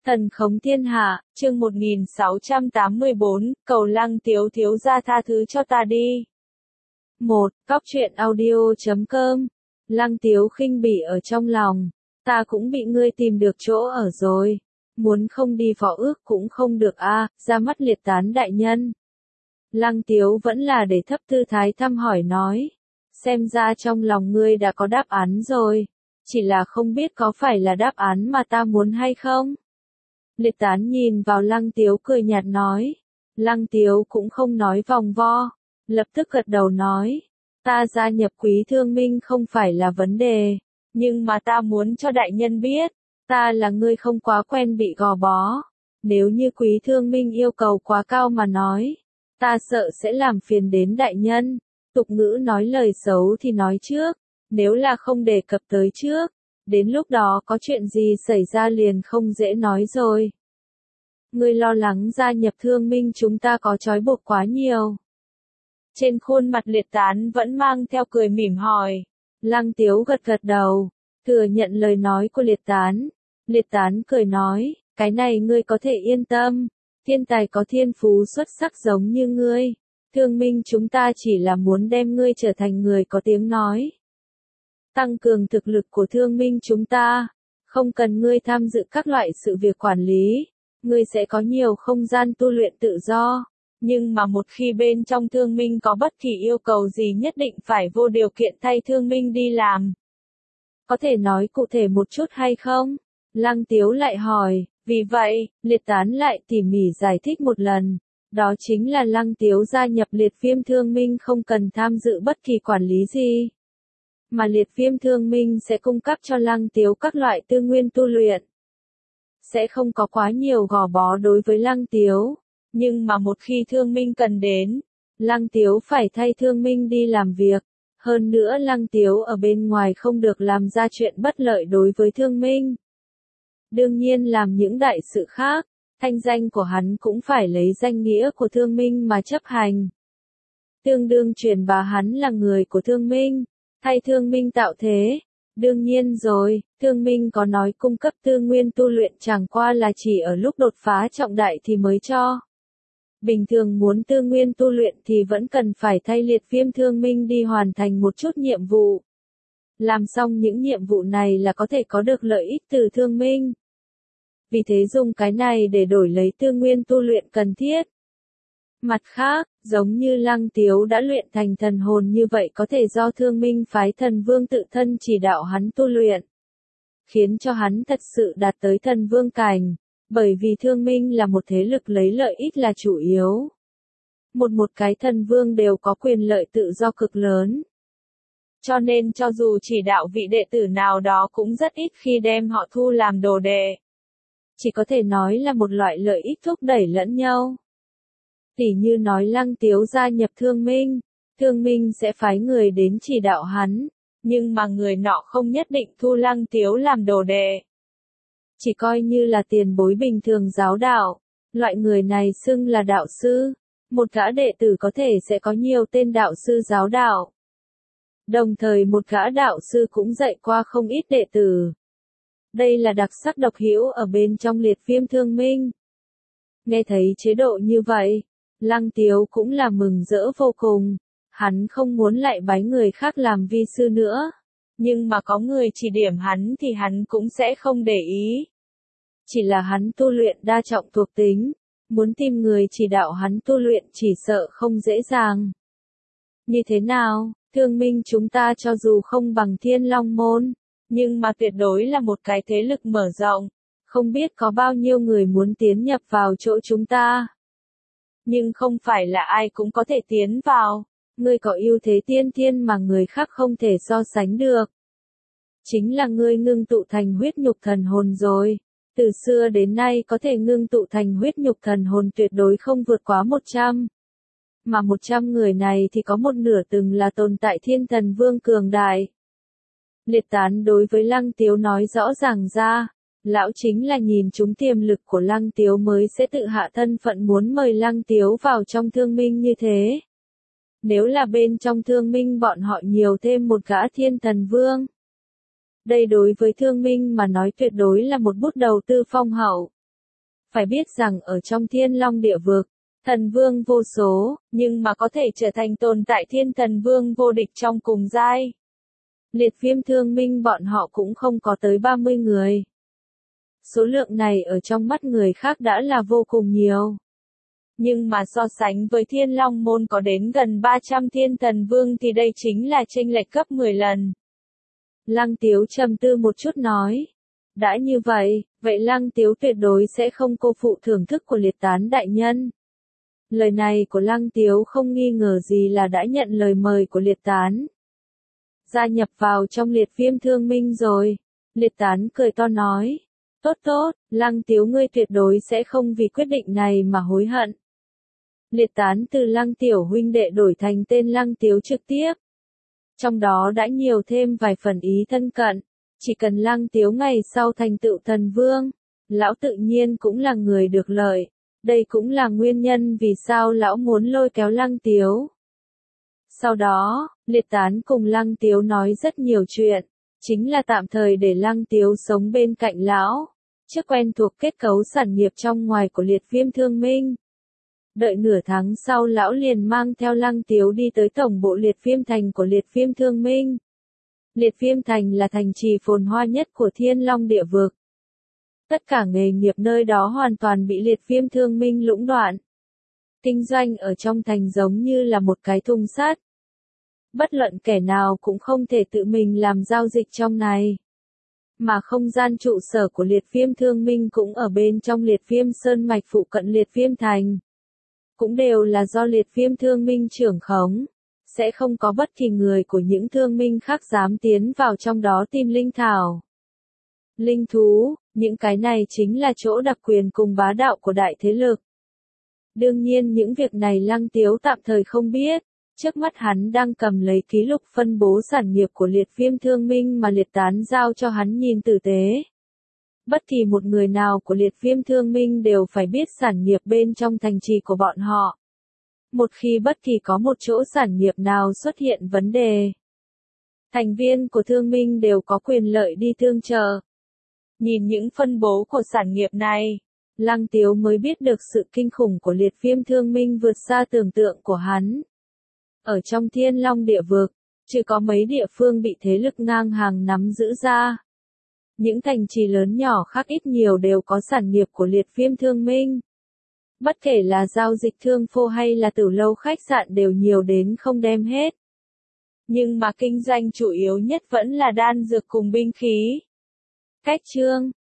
Thần khống thiên hạ, chương 1684, cầu Lăng Tiếu thiếu gia tha thứ cho ta đi. 1. Góc truyện audio.com. Lăng Tiếu khinh bỉ ở trong lòng, ta cũng bị ngươi tìm được chỗ ở rồi. Muốn không đi phó ước cũng không được a, ra mắt liệt tán đại nhân. Lăng Tiếu vẫn là để thấp tư thái thăm hỏi nói. Xem ra trong lòng ngươi đã có đáp án rồi. Chỉ là không biết có phải là đáp án mà ta muốn hay không? Liệt tán nhìn vào Lăng Tiếu cười nhạt nói. Lăng Tiếu cũng không nói vòng vo. Lập tức gật đầu nói. Ta gia nhập Quý Thương Minh không phải là vấn đề. Nhưng mà ta muốn cho đại nhân biết. Ta là người không quá quen bị gò bó. Nếu như Quý Thương Minh yêu cầu quá cao mà nói. Ta sợ sẽ làm phiền đến đại nhân. Tục ngữ nói lời xấu thì nói trước. Nếu là không đề cập tới trước. Đến lúc đó có chuyện gì xảy ra liền không dễ nói rồi. Ngươi lo lắng gia nhập Thương Minh chúng ta có trói buộc quá nhiều. Trên khuôn mặt liệt tán vẫn mang theo cười mỉm hỏi. Lăng Tiếu gật gật đầu, thừa nhận lời nói của liệt tán. Liệt tán cười nói, cái này ngươi có thể yên tâm. Thiên tài có thiên phú xuất sắc giống như ngươi. Thương Minh chúng ta chỉ là muốn đem ngươi trở thành người có tiếng nói. Tăng cường thực lực của Thương Minh chúng ta. Không cần ngươi tham dự các loại sự việc quản lý. Ngươi sẽ có nhiều không gian tu luyện tự do. Nhưng mà một khi bên trong Thương Minh có bất kỳ yêu cầu gì nhất định phải vô điều kiện thay Thương Minh đi làm. Có thể nói cụ thể một chút hay không? Lăng Tiếu lại hỏi, vì vậy, liệt tán lại tỉ mỉ giải thích một lần. Đó chính là Lăng Tiếu gia nhập liệt viêm Thương Minh không cần tham dự bất kỳ quản lý gì. Mà liệt viêm Thương Minh sẽ cung cấp cho Lăng Tiếu các loại tư nguyên tu luyện. Sẽ không có quá nhiều gò bó đối với Lăng Tiếu. Nhưng mà một khi Thương Minh cần đến, Lăng Tiếu phải thay Thương Minh đi làm việc. Hơn nữa Lăng Tiếu ở bên ngoài không được làm ra chuyện bất lợi đối với Thương Minh. Đương nhiên làm những đại sự khác, thanh danh của hắn cũng phải lấy danh nghĩa của Thương Minh mà chấp hành. Tương đương truyền bá hắn là người của Thương Minh, thay Thương Minh tạo thế. Đương nhiên rồi, Thương Minh có nói cung cấp tư nguyên tu luyện chẳng qua là chỉ ở lúc đột phá trọng đại thì mới cho. Bình thường muốn tư nguyên tu luyện thì vẫn cần phải thay liệt viêm Thương Minh đi hoàn thành một chút nhiệm vụ. Làm xong những nhiệm vụ này là có thể có được lợi ích từ Thương Minh. Vì thế dùng cái này để đổi lấy tư nguyên tu luyện cần thiết. Mặt khác, giống như Lăng Tiếu đã luyện thành thần hồn như vậy có thể do Thương Minh phái thần vương tự thân chỉ đạo hắn tu luyện. Khiến cho hắn thật sự đạt tới thần vương cảnh. Bởi vì Thương Minh là một thế lực lấy lợi ích là chủ yếu. Một cái thần vương đều có quyền lợi tự do cực lớn. Cho nên cho dù chỉ đạo vị đệ tử nào đó cũng rất ít khi đem họ thu làm đồ đệ. Chỉ có thể nói là một loại lợi ích thúc đẩy lẫn nhau. Tỉ như nói Lăng Tiếu gia nhập Thương Minh, Thương Minh sẽ phái người đến chỉ đạo hắn, nhưng mà người nọ không nhất định thu Lăng Tiếu làm đồ đệ. Chỉ coi như là tiền bối bình thường giáo đạo, loại người này xưng là đạo sư, một gã đệ tử có thể sẽ có nhiều tên đạo sư giáo đạo. Đồng thời một gã đạo sư cũng dạy qua không ít đệ tử. Đây là đặc sắc độc hữu ở bên trong liệt viêm Thương Minh. Nghe thấy chế độ như vậy, Lăng Tiếu cũng là mừng rỡ vô cùng, hắn không muốn lại bái người khác làm vi sư nữa. Nhưng mà có người chỉ điểm hắn thì hắn cũng sẽ không để ý. Chỉ là hắn tu luyện đa trọng thuộc tính, muốn tìm người chỉ đạo hắn tu luyện chỉ sợ không dễ dàng. Như thế nào, Thương Minh chúng ta cho dù không bằng Thiên Long Môn, nhưng mà tuyệt đối là một cái thế lực mở rộng, không biết có bao nhiêu người muốn tiến nhập vào chỗ chúng ta. Nhưng không phải là ai cũng có thể tiến vào, ngươi có ưu thế tiên thiên mà người khác không thể so sánh được. Chính là ngươi ngưng tụ thành huyết nhục thần hồn rồi. Từ xưa đến nay có thể ngưng tụ thành huyết nhục thần hồn tuyệt đối không vượt quá 100. Mà 100 người này thì có một nửa từng là tồn tại thiên thần vương cường đại. Liệt tán đối với Lăng Tiếu nói rõ ràng ra, lão chính là nhìn trúng tiềm lực của Lăng Tiếu mới sẽ tự hạ thân phận muốn mời Lăng Tiếu vào trong Thương Minh như thế. Nếu là bên trong Thương Minh bọn họ nhiều thêm một gã thiên thần vương. Đây đối với Thương Minh mà nói tuyệt đối là một bút đầu tư phong hậu. Phải biết rằng ở trong Thiên Long địa vực, thần vương vô số, nhưng mà có thể trở thành tồn tại thiên thần vương vô địch trong cùng giai. Liệt Viêm Thương Minh bọn họ cũng không có tới 30 người. Số lượng này ở trong mắt người khác đã là vô cùng nhiều. Nhưng mà so sánh với Thiên Long môn có đến gần 300 thiên thần vương thì đây chính là chênh lệch gấp 10 lần. Lăng Tiếu trầm tư một chút nói. Đã như vậy, vậy Lăng Tiếu tuyệt đối sẽ không cô phụ thưởng thức của Liệt Tán đại nhân. Lời này của Lăng Tiếu không nghi ngờ gì là đã nhận lời mời của Liệt Tán. Gia nhập vào trong Liệt Viêm Thương Minh rồi. Liệt Tán cười to nói. Tốt tốt, Lăng Tiếu ngươi tuyệt đối sẽ không vì quyết định này mà hối hận. Liệt Tán từ Lăng Tiểu huynh đệ đổi thành tên Lăng Tiếu trực tiếp. Trong đó đã nhiều thêm vài phần ý thân cận. Chỉ cần Lăng Tiếu ngày sau thành tựu thần vương, lão tự nhiên cũng là người được lợi. Đây cũng là nguyên nhân vì sao lão muốn lôi kéo Lăng Tiếu. Sau đó, Liệt Tán cùng Lăng Tiếu nói rất nhiều chuyện, chính là tạm thời để Lăng Tiếu sống bên cạnh lão, trước quen thuộc kết cấu sản nghiệp trong ngoài của Liệt Viêm Thương Minh. Đợi nửa tháng sau lão liền mang theo Lăng Tiếu đi tới tổng bộ Liệt Viêm Thành của Liệt Viêm Thương Minh. Liệt Viêm Thành là thành trì phồn hoa nhất của Thiên Long địa vực. Tất cả nghề nghiệp nơi đó hoàn toàn bị Liệt Viêm Thương Minh lũng đoạn. Kinh doanh ở trong thành giống như là một cái thùng sắt. Bất luận kẻ nào cũng không thể tự mình làm giao dịch trong này. Mà không gian trụ sở của Liệt Viêm Thương Minh cũng ở bên trong Liệt Viêm Sơn Mạch phụ cận Liệt Viêm Thành. Cũng đều là do Liệt Viêm Thương Minh trưởng khống. Sẽ không có bất kỳ người của những thương minh khác dám tiến vào trong đó tìm linh thảo. Linh thú, những cái này chính là chỗ đặc quyền cùng bá đạo của đại thế lực. Đương nhiên những việc này Lăng Tiếu tạm thời không biết. Trước mắt hắn đang cầm lấy ký lục phân bố sản nghiệp của Liệt Viêm Thương Minh mà Liệt Tán giao cho hắn nhìn tử tế. Bất kỳ một người nào của Liệt Viêm Thương Minh đều phải biết sản nghiệp bên trong thành trì của bọn họ. Một khi bất kỳ có một chỗ sản nghiệp nào xuất hiện vấn đề, thành viên của Thương Minh đều có quyền lợi đi tương trợ. Nhìn những phân bố của sản nghiệp này, Lăng Tiếu mới biết được sự kinh khủng của Liệt Viêm Thương Minh vượt xa tưởng tượng của hắn. Ở trong Thiên Long địa vực, chỉ có mấy địa phương bị thế lực ngang hàng nắm giữ ra. Những thành trì lớn nhỏ khác ít nhiều đều có sản nghiệp của Liệt Viêm Thương Minh. Bất kể là giao dịch thương phô hay là tử lâu khách sạn đều nhiều đến không đem hết. Nhưng mà kinh doanh chủ yếu nhất vẫn là đan dược cùng binh khí. Cách chương